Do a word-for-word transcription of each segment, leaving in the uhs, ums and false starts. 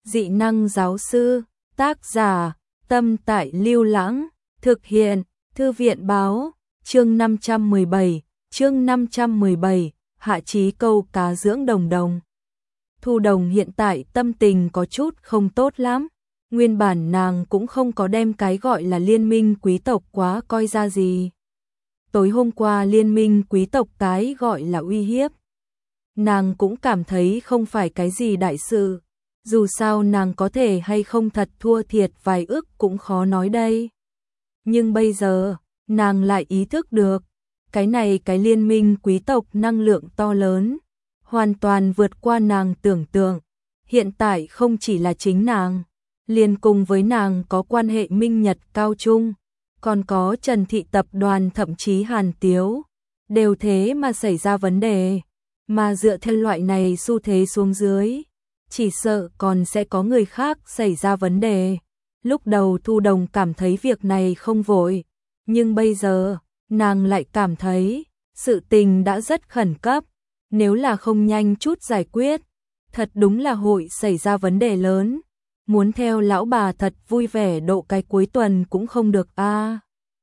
Dị năng giáo sư, tác giả, Tâm Tại Lưu Lãng, thực hiện, Thư viện báo, chương năm trăm mười bảy, chương năm trăm mười bảy, Hạ Chí câu cá dưỡng Đồng Đồng. Thu Đồng hiện tại tâm tình có chút không tốt lắm, nguyên bản nàng cũng không có đem cái gọi là liên minh quý tộc quá coi ra gì. Tối hôm qua liên minh quý tộc cái gọi là uy hiếp, nàng cũng cảm thấy không phải cái gì đại sự, dù sao nàng có thể hay không thật thua thiệt vài ức cũng khó nói đây. Nhưng bây giờ, nàng lại ý thức được, cái này cái liên minh quý tộc năng lượng to lớn, hoàn toàn vượt qua nàng tưởng tượng. Hiện tại không chỉ là chính nàng, liền cùng với nàng có quan hệ minh nhật cao trung, còn có Trần Thị tập đoàn thậm chí Hàn Tiếu, đều thế mà xảy ra vấn đề. Mà dựa theo loại này xu thế xuống dưới, chỉ sợ còn sẽ có người khác xảy ra vấn đề. Lúc đầu Thu Đồng cảm thấy việc này không vội, nhưng bây giờ, nàng lại cảm thấy, sự tình đã rất khẩn cấp, nếu là không nhanh chút giải quyết, thật đúng là hội xảy ra vấn đề lớn. Muốn theo lão bà thật vui vẻ độ cái cuối tuần cũng không được a. À.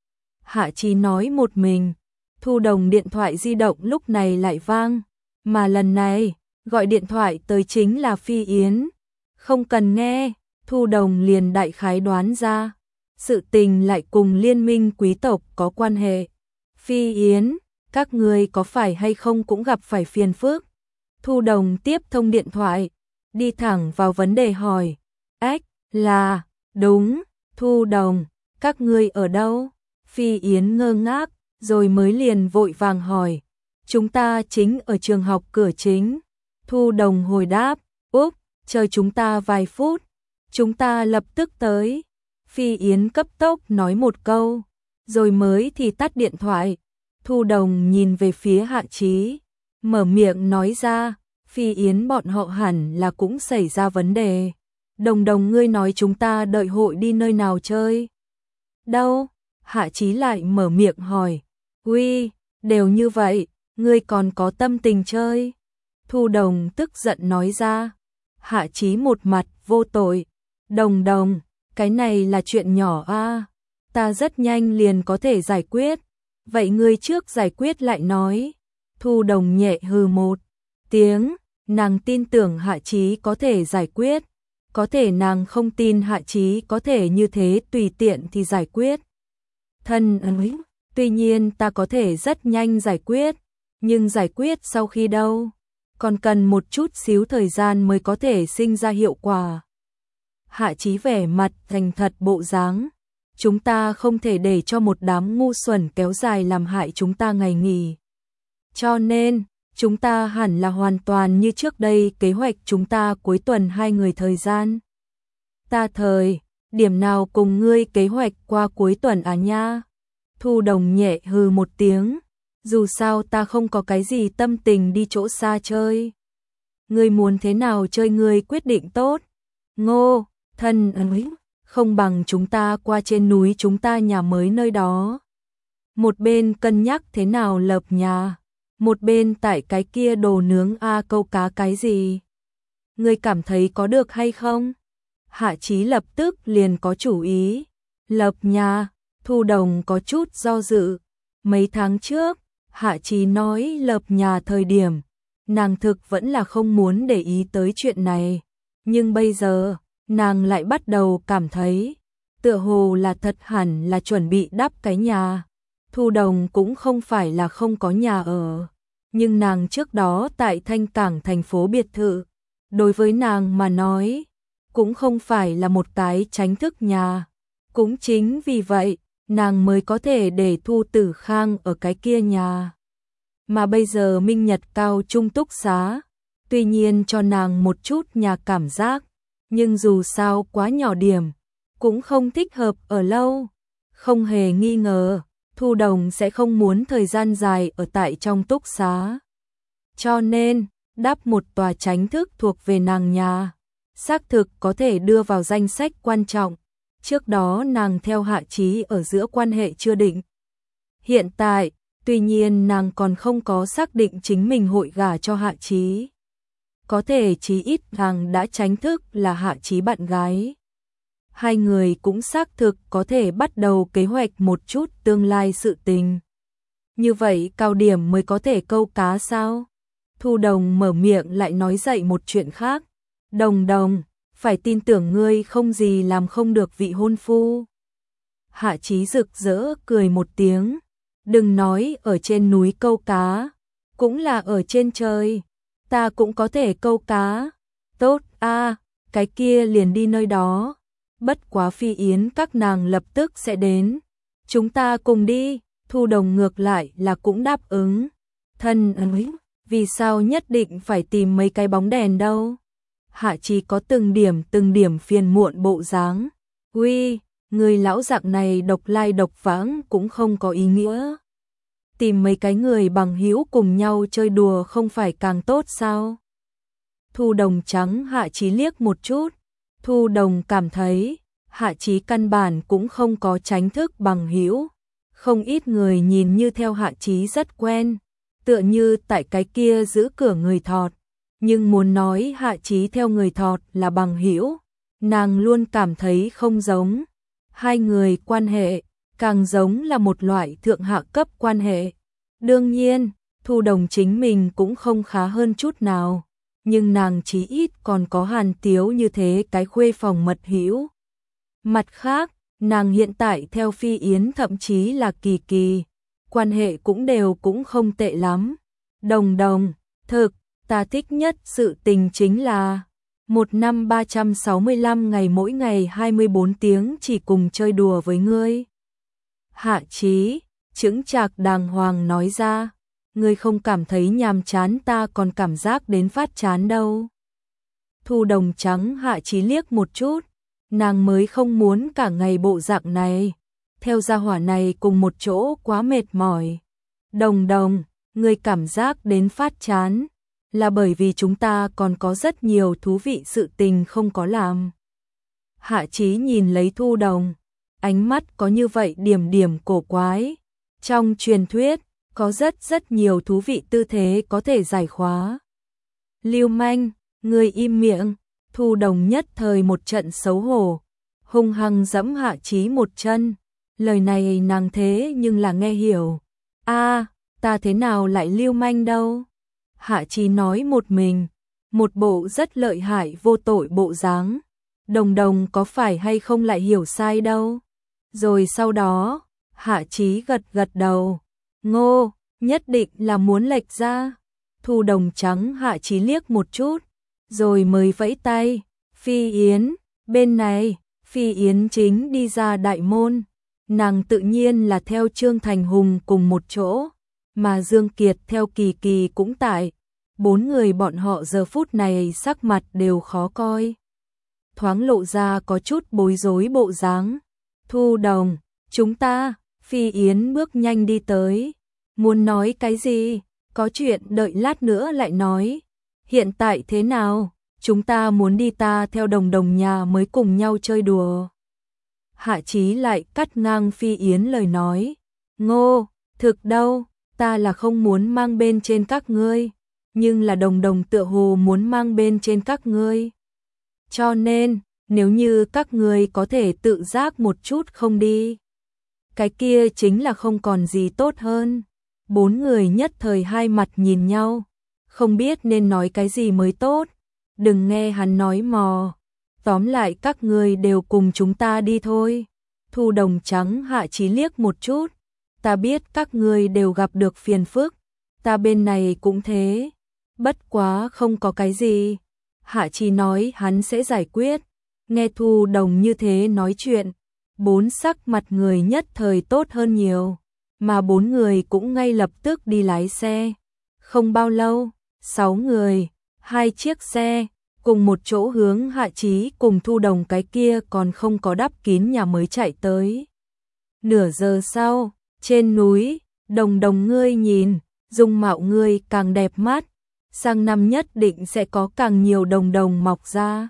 Hạ Chí nói một mình, Thu Đồng điện thoại di động lúc này lại vang, mà lần này, gọi điện thoại tới chính là Phi Yến. Không cần nghe, Thu Đồng liền đại khái đoán ra, sự tình lại cùng liên minh quý tộc có quan hệ. Phi Yến, các người có phải hay không cũng gặp phải phiền phức? Thu Đồng tiếp thông điện thoại, đi thẳng vào vấn đề hỏi. Ách, là, đúng, Thu Đồng, các ngươi ở đâu? Phi Yến ngơ ngác, rồi mới liền vội vàng hỏi. Chúng ta chính ở trường học cửa chính. Thu Đồng hồi đáp, úp, chờ chúng ta vài phút, chúng ta lập tức tới. Phi Yến cấp tốc nói một câu, rồi mới thì tắt điện thoại. Thu Đồng nhìn về phía Hạ Chí, mở miệng nói ra, Phi Yến bọn họ hẳn là cũng xảy ra vấn đề. Đồng Đồng ngươi nói chúng ta đợi hội đi nơi nào chơi? Đâu? Hạ Chí lại mở miệng hỏi. Uy, đều như vậy, ngươi còn có tâm tình chơi? Thu Đồng tức giận nói ra. Hạ Chí một mặt vô tội. Đồng Đồng, cái này là chuyện nhỏ a, à, ta rất nhanh liền có thể giải quyết. Vậy ngươi trước giải quyết lại nói. Thu Đồng nhẹ hừ một tiếng, nàng tin tưởng Hạ Chí có thể giải quyết. Có thể nàng không tin Hạ Chí có thể như thế tùy tiện thì giải quyết. Thân ơi, tuy nhiên ta có thể rất nhanh giải quyết, nhưng giải quyết sau khi đâu? Còn cần một chút xíu thời gian mới có thể sinh ra hiệu quả. Hạ Chí vẻ mặt thành thật bộ dáng. Chúng ta không thể để cho một đám ngu xuẩn kéo dài làm hại chúng ta ngày nghỉ. Cho nên, chúng ta hẳn là hoàn toàn như trước đây kế hoạch chúng ta cuối tuần hai người thời gian. Ta thời, điểm nào cùng ngươi kế hoạch qua cuối tuần à nha? Thu Đồng nhẹ hừ một tiếng, dù sao ta không có cái gì tâm tình đi chỗ xa chơi. Ngươi muốn thế nào chơi ngươi quyết định tốt. Ngô, thân ơi, không bằng chúng ta qua trên núi chúng ta nhà mới nơi đó. Một bên cân nhắc thế nào lập nhà, một bên tại cái kia đồ nướng a à, câu cá cái gì. Ngươi cảm thấy có được hay không? Hạ Chí lập tức liền có chủ ý. Lập nhà, Thu Đồng có chút do dự. Mấy tháng trước, Hạ Chí nói lập nhà thời điểm, nàng thực vẫn là không muốn để ý tới chuyện này. Nhưng bây giờ, nàng lại bắt đầu cảm thấy, tựa hồ là thật hẳn là chuẩn bị đắp cái nhà. Thu Đồng cũng không phải là không có nhà ở, nhưng nàng trước đó tại Thanh Cảng thành phố biệt thự, đối với nàng mà nói, cũng không phải là một cái chính thức nhà. Cũng chính vì vậy, nàng mới có thể để Thu Tử Khang ở cái kia nhà. Mà bây giờ Minh Nhật cao trung túc xá, tuy nhiên cho nàng một chút nhà cảm giác, nhưng dù sao quá nhỏ điểm, cũng không thích hợp ở lâu. Không hề nghi ngờ, Thu Đồng sẽ không muốn thời gian dài ở tại trong túc xá. Cho nên, đắp một tòa chính thức thuộc về nàng nhà, xác thực có thể đưa vào danh sách quan trọng. Trước đó nàng theo Hạ Chí ở giữa quan hệ chưa định. Hiện tại, tuy nhiên nàng còn không có xác định chính mình hội gả cho Hạ Chí. có thể chí ít nàng đã tránh thức là Hạ Chí bạn gái. Hai người cũng xác thực có thể bắt đầu kế hoạch một chút tương lai sự tình. Như vậy Cao Điểm mới có thể câu cá sao? Thu Đồng mở miệng lại nói dậy một chuyện khác. Đồng Đồng, phải tin tưởng ngươi không gì làm không được vị hôn phu. Hạ Chí rực rỡ cười một tiếng. Đừng nói ở trên núi câu cá, cũng là ở trên trời, ta cũng có thể câu cá. Tốt a, cái kia liền đi nơi đó. Bất quá Phi Yến các nàng lập tức sẽ đến. Chúng ta cùng đi. Thu Đồng ngược lại là cũng đáp ứng. Thân ơi, vì sao nhất định phải tìm mấy cái bóng đèn đâu? Hạ Chí có từng điểm từng điểm phiền muộn bộ dáng. Uy, người lão dạng này độc lai độc vãng cũng không có ý nghĩa. Tìm mấy cái người bằng hữu cùng nhau chơi đùa không phải càng tốt sao? Thu Đồng trắng Hạ Chí liếc một chút. Thu Đồng cảm thấy Hạ Chí căn bản cũng không có tránh thức bằng hữu. Không ít người nhìn như theo Hạ Chí rất quen, tựa như tại cái kia giữ cửa người thọt. Nhưng muốn nói Hạ Chí theo người thọt là bằng hữu, nàng luôn cảm thấy không giống. Hai người quan hệ càng giống là một loại thượng hạ cấp quan hệ. Đương nhiên, Thu Đồng chính mình cũng không khá hơn chút nào, nhưng nàng chí ít còn có Hàn Tiếu như thế cái khuê phòng mật hữu. Mặt khác, nàng hiện tại theo Phi Yến thậm chí là Kỳ Kỳ, quan hệ cũng đều cũng không tệ lắm. Đồng Đồng, thực, ta thích nhất sự tình chính là một năm ba trăm sáu mươi lăm ngày mỗi ngày hai mươi bốn tiếng chỉ cùng chơi đùa với ngươi. Hạ Chí chững chạc đàng hoàng nói ra, ngươi không cảm thấy nhàm chán, ta còn cảm giác đến phát chán đâu. Thu Đồng trắng Hạ Chí liếc một chút, nàng mới không muốn cả ngày bộ dạng này, theo gia hỏa này cùng một chỗ quá mệt mỏi. Đồng Đồng, ngươi cảm giác đến phát chán, là bởi vì chúng ta còn có rất nhiều thú vị sự tình không có làm. Hạ Chí nhìn lấy Thu Đồng, ánh mắt có như vậy điểm điểm cổ quái. Trong truyền thuyết, có rất rất nhiều thú vị tư thế có thể giải khóa. Lưu manh, ngươi im miệng. Thu Đồng nhất thời một trận xấu hổ, hung hăng giẫm Hạ Chí một chân. Lời này nàng thế nhưng là nghe hiểu. A, ta thế nào lại lưu manh đâu? Hạ Chí nói một mình, một bộ rất lợi hại vô tội bộ dáng. Đồng Đồng có phải hay không lại hiểu sai đâu? Rồi sau đó, Hạ Chí gật gật đầu. Ngô, nhất định là muốn lệch ra. Thu Đồng trắng Hạ Chí liếc một chút, rồi mới vẫy tay. Phi Yến, bên này. Phi Yến chính đi ra đại môn. Nàng tự nhiên là theo Trương Thành Hùng cùng một chỗ, mà Dương Kiệt theo Kỳ Kỳ cũng tại. Bốn người bọn họ giờ phút này sắc mặt đều khó coi, thoáng lộ ra có chút bối rối bộ dáng. Thu Đồng, chúng ta. Phi Yến bước nhanh đi tới. Muốn nói cái gì? Có chuyện đợi lát nữa lại nói. Hiện tại thế nào? Chúng ta muốn đi, ta theo Đồng Đồng nhà mới cùng nhau chơi đùa. Hạ Chí lại cắt ngang Phi Yến lời nói. Ngô, thực đâu, ta là không muốn mang bên trên các ngươi, nhưng là Đồng Đồng tựa hồ muốn mang bên trên các ngươi. Cho nên, nếu như các ngươi có thể tự giác một chút không đi, cái kia chính là không còn gì tốt hơn. Bốn người nhất thời hai mặt nhìn nhau, không biết nên nói cái gì mới tốt. Đừng nghe hắn nói mò. Tóm lại các ngươi đều cùng chúng ta đi thôi. Thu Đồng trắng Hạ Chí liếc một chút. Ta biết các ngươi đều gặp được phiền phức, ta bên này cũng thế. Bất quá không có cái gì. Hạ Chí nói hắn sẽ giải quyết. Nghe Thu Đồng như thế nói chuyện, bốn sắc mặt người nhất thời tốt hơn nhiều, mà bốn người cũng ngay lập tức đi lái xe. Không bao lâu, sáu người, hai chiếc xe, cùng một chỗ hướng Hạ Chí cùng Thu Đồng cái kia còn không có đắp kín nhà mới chạy tới. Nửa giờ sau, trên núi, Đồng Đồng ngươi nhìn, dung mạo ngươi càng đẹp mắt, sang năm nhất định sẽ có càng nhiều đồng đồng mọc ra.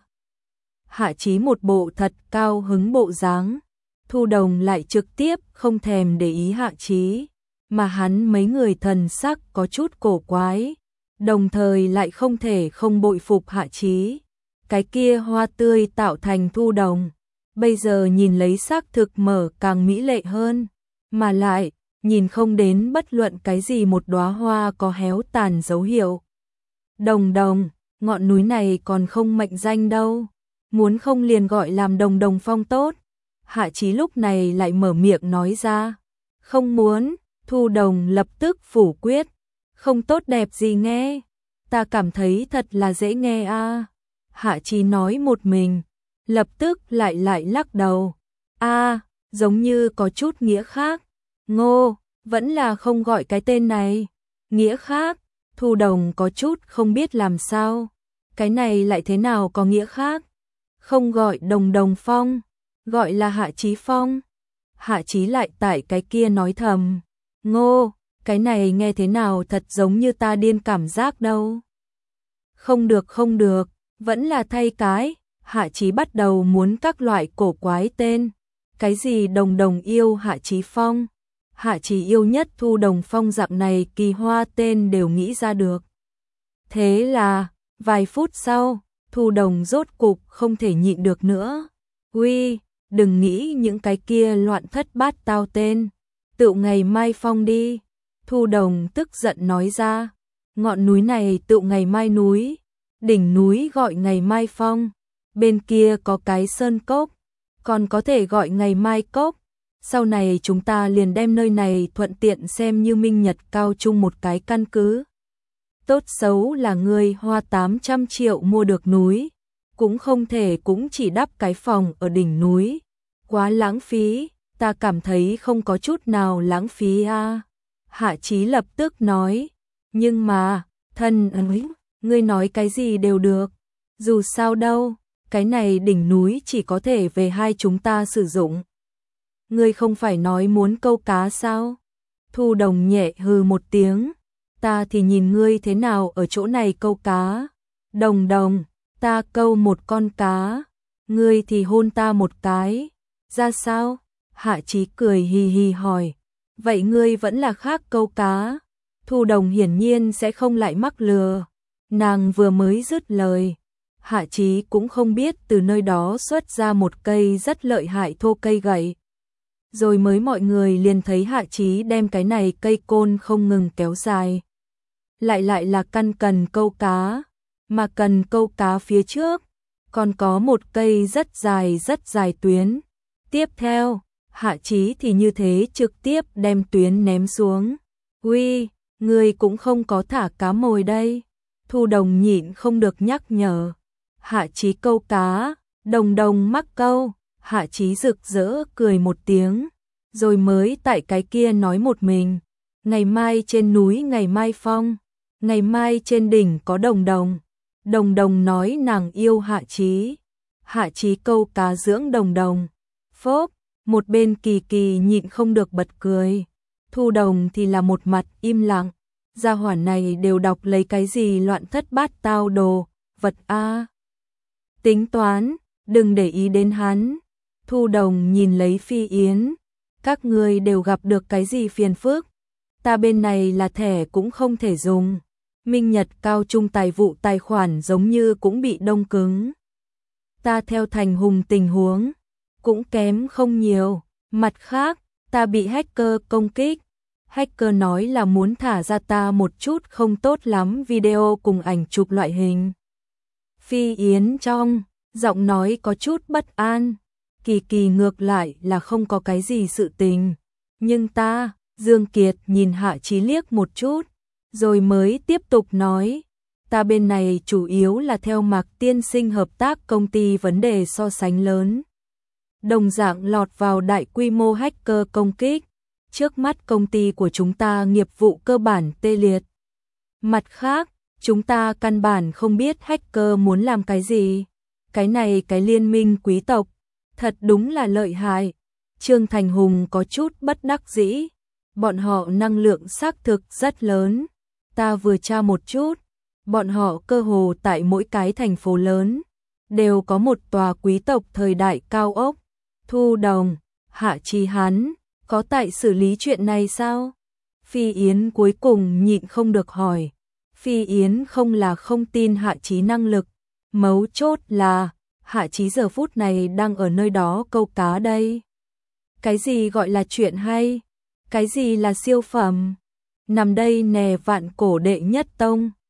Hạ Chí một bộ thật cao hứng bộ dáng. Thu Đồng lại trực tiếp không thèm để ý Hạ Chí, mà hắn mấy người thần sắc có chút cổ quái. đồng thời lại không thể không bội phục Hạ Chí. Cái kia hoa tươi tạo thành Thu Đồng, bây giờ nhìn lấy xác thực mở càng mỹ lệ hơn, mà lại nhìn không đến bất luận cái gì một đóa hoa có héo tàn dấu hiệu. Đồng Đồng, ngọn núi này còn không mệnh danh đâu, muốn không liền gọi làm Đồng Đồng Phong tốt. Hạ Chí lúc này lại mở miệng nói ra, không muốn. Thu Đồng lập tức phủ quyết, không tốt đẹp gì nghe, ta cảm thấy thật là dễ nghe a. À. Hạ Chí nói một mình, lập tức lại lại lắc đầu, a, à, giống như có chút nghĩa khác. Ngô, vẫn là không gọi cái tên này. Nghĩa khác? Thu Đồng có chút không biết làm sao. Cái này lại thế nào có nghĩa khác? Không gọi Đồng Đồng Phong, gọi là Hạ Chí Phong. Hạ Chí lại tại cái kia nói thầm, Ngô, cái này nghe thế nào thật giống như ta điên cảm giác đâu. Không được không được, vẫn là thay cái. Hạ Chí bắt đầu muốn các loại cổ quái tên. Cái gì Đồng Đồng yêu Hạ Chí Phong. Hạ Chí yêu nhất Thu Đồng Phong dạng này kỳ hoa tên đều nghĩ ra được. Thế là, vài phút sau, Thu Đồng rốt cục không thể nhịn được nữa. Uy, đừng nghĩ những cái kia loạn thất bát tao tên. Tự ngày mai phong đi. Thu Đồng tức giận nói ra. Ngọn núi này tự ngày mai núi. Đỉnh núi gọi ngày mai phong. Bên kia có cái sơn cốc. Còn có thể gọi ngày mai cốc. Sau này chúng ta liền đem nơi này thuận tiện xem như minh nhật cao chung một cái căn cứ. Tốt xấu là người hoa tám trăm triệu mua được núi. Cũng không thể cũng chỉ đắp cái phòng ở đỉnh núi. Quá lãng phí, ta cảm thấy không có chút nào lãng phí a. À. Hạ Chí lập tức nói, nhưng mà, thân ơi, ngươi nói cái gì đều được. Dù sao đâu, cái này đỉnh núi chỉ có thể về hai chúng ta sử dụng. Ngươi không phải nói muốn câu cá sao? Thu Đồng nhẹ hừ một tiếng, ta thì nhìn ngươi thế nào ở chỗ này câu cá. Đồng Đồng, ta câu một con cá, ngươi thì hôn ta một cái. Ra sao? Hạ Chí cười hì hì hỏi. Vậy ngươi vẫn là khác câu cá. Thu Đồng hiển nhiên sẽ không lại mắc lừa. Nàng vừa mới dứt lời, Hạ Chí cũng không biết từ nơi đó xuất ra một cây rất lợi hại thô cây gậy. Rồi mới mọi người liền thấy Hạ Chí đem cái này cây côn không ngừng kéo dài. Lại lại là căn cần câu cá, mà cần câu cá phía trước, còn có một cây rất dài rất dài tuyến. Tiếp theo, Hạ Chí thì như thế trực tiếp đem tuyến ném xuống. Uy, ngươi cũng không có thả cá mồi đây. Thu Đồng nhịn không được nhắc nhở. Hạ Chí câu cá, Đồng Đồng mắc câu. Hạ Chí rực rỡ cười một tiếng, rồi mới tại cái kia nói một mình. Ngày mai trên núi ngày mai phong, ngày mai trên đỉnh có Đồng Đồng. Đồng Đồng nói nàng yêu Hạ Chí. Hạ Chí câu cá dưỡng Đồng Đồng. Phốp, một bên Kỳ Kỳ nhịn không được bật cười. Thu Đồng thì là một mặt im lặng. Gia hỏa này đều đọc lấy cái gì loạn thất bát tao đồ, vật a. Tính toán, đừng để ý đến hắn. Thu Đồng nhìn lấy Phi Yến. Các người đều gặp được cái gì phiền phức. Ta bên này là thẻ cũng không thể dùng. Minh Nhật cao trung tài vụ tài khoản giống như cũng bị đông cứng. Ta theo Thành Hùng tình huống cũng kém không nhiều. Mặt khác, ta bị hacker công kích. Hacker nói là muốn thả ra ta một chút không tốt lắm video cùng ảnh chụp loại hình. Phi Yến trong giọng nói có chút bất an. Kỳ Kỳ ngược lại là không có cái gì sự tình. Nhưng ta, Dương Kiệt nhìn Hạ Chí liếc một chút, rồi mới tiếp tục nói. Ta bên này chủ yếu là theo Mạc Tiên Sinh hợp tác công ty vấn đề so sánh lớn. Đồng dạng lọt vào đại quy mô hacker công kích. Trước mắt công ty của chúng ta nghiệp vụ cơ bản tê liệt. Mặt khác, chúng ta căn bản không biết hacker muốn làm cái gì. Cái này cái liên minh quý tộc, thật đúng là lợi hại. Trương Thành Hùng có chút bất đắc dĩ. Bọn họ năng lượng xác thực rất lớn. Ta vừa tra một chút, bọn họ cơ hồ tại mỗi cái thành phố lớn đều có một tòa quý tộc thời đại cao ốc. Thu Đồng, Hạ Chí hắn có tại xử lý chuyện này sao? Phi Yến cuối cùng nhịn không được hỏi. Phi Yến không là không tin Hạ Chí năng lực, mấu chốt là Hạ Chí giờ phút này đang ở nơi đó câu cá đây. Cái gì gọi là chuyện hay? Cái gì là siêu phẩm? Nằm đây nè vạn cổ đệ nhất tông.